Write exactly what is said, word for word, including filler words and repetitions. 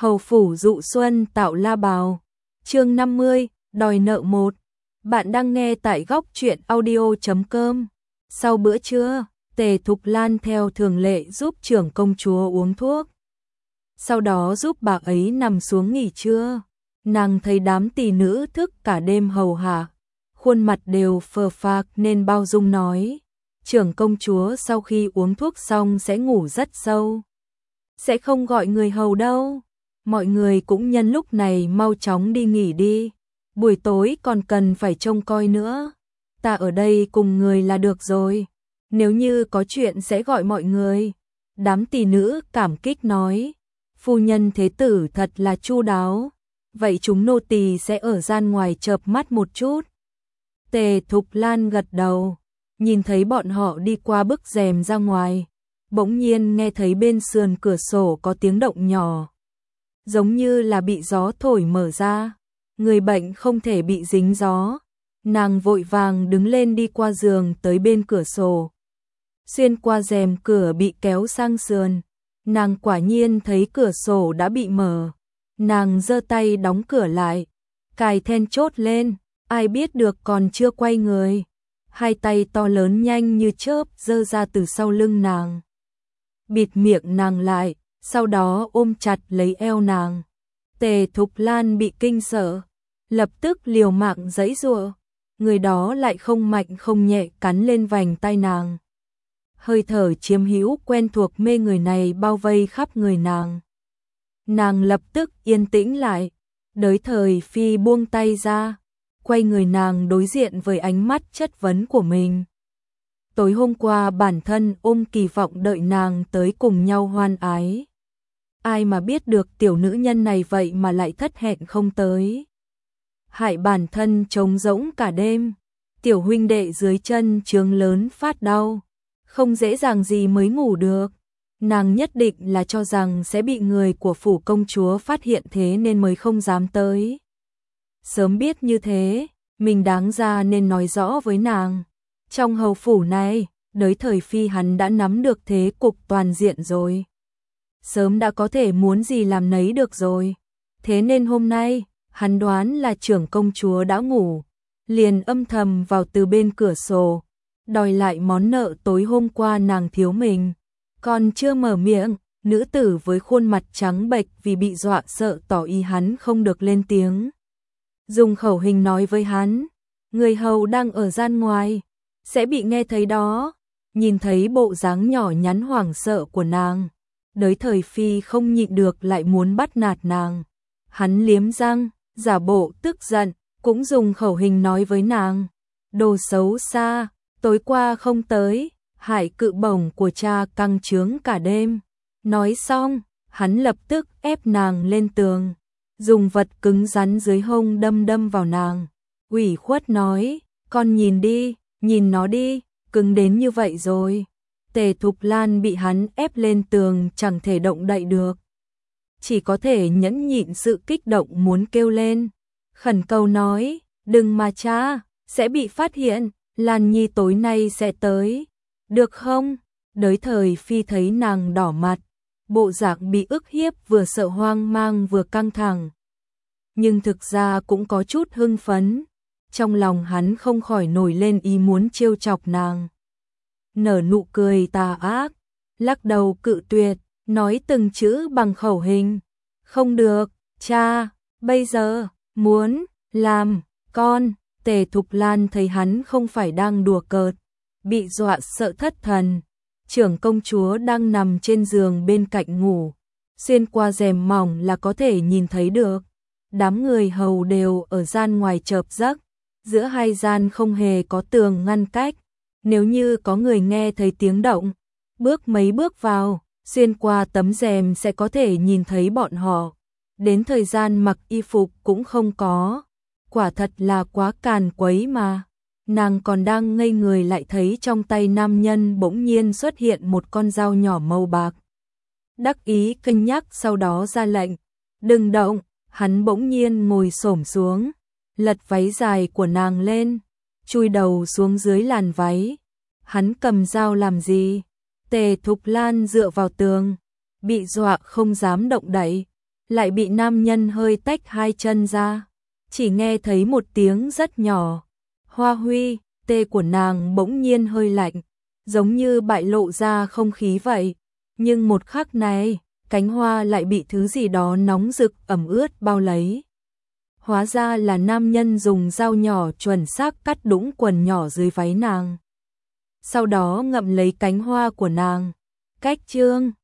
Hầu phủ dụ xuân tạo la bào. Chương năm mươi, đòi nợ một. Bạn đang nghe tại góc truyện audio chấm com. Sau bữa trưa, Tề Thục Lan theo thường lệ giúp trưởng công chúa uống thuốc. Sau đó giúp bà ấy nằm xuống nghỉ trưa. Nàng thấy đám tỳ nữ thức cả đêm hầu hạ, khuôn mặt đều phờ phạc nên bao dung nói: trưởng công chúa sau khi uống thuốc xong sẽ ngủ rất sâu, sẽ không gọi người hầu đâu. Mọi người cũng nhân lúc này mau chóng đi nghỉ đi, buổi tối còn cần phải trông coi nữa. Ta ở đây cùng người là được rồi, nếu như có chuyện sẽ gọi mọi người. Đám tỳ nữ cảm kích nói: phu nhân thế tử thật là chu đáo, vậy chúng nô tỳ sẽ ở gian ngoài chợp mắt một chút. Tề Thục Lan gật đầu, nhìn thấy bọn họ đi qua bức rèm ra ngoài, bỗng nhiên nghe thấy bên sườn cửa sổ có tiếng động nhỏ, giống như là bị gió thổi mở ra. Người bệnh không thể bị dính gió. Nàng vội vàng đứng lên đi qua giường tới bên cửa sổ, xuyên qua rèm cửa bị kéo sang sườn. Nàng quả nhiên thấy cửa sổ đã bị mở. Nàng giơ tay đóng cửa lại, cài then chốt lên, ai biết được còn chưa quay người, hai tay to lớn nhanh như chớp giơ ra từ sau lưng nàng, bịt miệng nàng lại, sau đó ôm chặt lấy eo nàng. Tề Thục Lan bị kinh sợ, lập tức liều mạng giãy giụa, người đó lại không mạnh không nhẹ cắn lên vành tai nàng. Hơi thở chiếm hữu quen thuộc mê người này bao vây khắp người nàng. Nàng lập tức yên tĩnh lại, đới thời phi buông tay ra, quay người nàng đối diện với ánh mắt chất vấn của mình. Tối hôm qua bản thân ôm kỳ vọng đợi nàng tới cùng nhau hoan ái. Ai mà biết được tiểu nữ nhân này vậy mà lại thất hẹn không tới, hại bản thân trống rỗng cả đêm. Tiểu huynh đệ dưới chân trướng lớn phát đau, không dễ dàng gì mới ngủ được. Nàng nhất định là cho rằng sẽ bị người của phủ công chúa phát hiện thế nên mới không dám tới. Sớm biết như thế, mình đáng ra nên nói rõ với nàng. Trong hầu phủ này, đới thời phi hắn đã nắm được thế cục toàn diện rồi, sớm đã có thể muốn gì làm nấy được rồi. Thế nên hôm nay, hắn đoán là trưởng công chúa đã ngủ, liền âm thầm vào từ bên cửa sổ, đòi lại món nợ tối hôm qua nàng thiếu mình. Còn chưa mở miệng, nữ tử với khuôn mặt trắng bệch vì bị dọa sợ tỏ ý hắn không được lên tiếng. Dùng khẩu hình nói với hắn: người hầu đang ở gian ngoài, sẽ bị nghe thấy đó. Nhìn thấy bộ dáng nhỏ nhắn hoảng sợ của nàng, đới thời phi không nhịn được lại muốn bắt nạt nàng. Hắn liếm răng, giả bộ tức giận, cũng dùng khẩu hình nói với nàng: đồ xấu xa, tối qua không tới, hại cự bổng của cha căng trướng cả đêm. Nói xong, hắn lập tức ép nàng lên tường, dùng vật cứng rắn dưới hông đâm đâm vào nàng, ủy khuất nói: con nhìn đi, nhìn nó đi, cứng đến như vậy rồi. Tề Thục Lan bị hắn ép lên tường chẳng thể động đậy được, chỉ có thể nhẫn nhịn sự kích động muốn kêu lên, khẩn cầu nói: đừng mà cha, sẽ bị phát hiện, Lan Nhi tối nay sẽ tới, được không? Đới thời phi thấy nàng đỏ mặt, bộ dạng bị ức hiếp vừa sợ hoang mang vừa căng thẳng, nhưng thực ra cũng có chút hưng phấn. Trong lòng hắn không khỏi nổi lên ý muốn trêu chọc nàng. Nở nụ cười tà ác, lắc đầu cự tuyệt, nói từng chữ bằng khẩu hình: không được, cha, bây giờ, muốn, làm, con. Tề Thục Lan thấy hắn không phải đang đùa cợt, bị dọa sợ thất thần. Trưởng công chúa đang nằm trên giường bên cạnh ngủ, xuyên qua rèm mỏng là có thể nhìn thấy được. Đám người hầu đều ở gian ngoài chợp giấc, giữa hai gian không hề có tường ngăn cách. Nếu như có người nghe thấy tiếng động, bước mấy bước vào, xuyên qua tấm rèm sẽ có thể nhìn thấy bọn họ. Đến thời gian mặc y phục cũng không có, quả thật là quá càn quấy mà. Nàng còn đang ngây người lại thấy trong tay nam nhân bỗng nhiên xuất hiện một con dao nhỏ màu bạc. Đắc ý cân nhắc sau đó ra lệnh: đừng động. Hắn bỗng nhiên ngồi xổm xuống, lật váy dài của nàng lên, chui đầu xuống dưới làn váy. Hắn cầm dao làm gì? Tề Thục Lan dựa vào tường, bị dọa không dám động đậy, lại bị nam nhân hơi tách hai chân ra. Chỉ nghe thấy một tiếng rất nhỏ. Hoa Huy, tê của nàng bỗng nhiên hơi lạnh, giống như bại lộ ra không khí vậy. Nhưng một khắc này, cánh hoa lại bị thứ gì đó nóng rực ẩm ướt bao lấy. Hóa ra là nam nhân dùng dao nhỏ chuẩn xác cắt đũng quần nhỏ dưới váy nàng. Sau đó ngậm lấy cánh hoa của nàng. Cách chương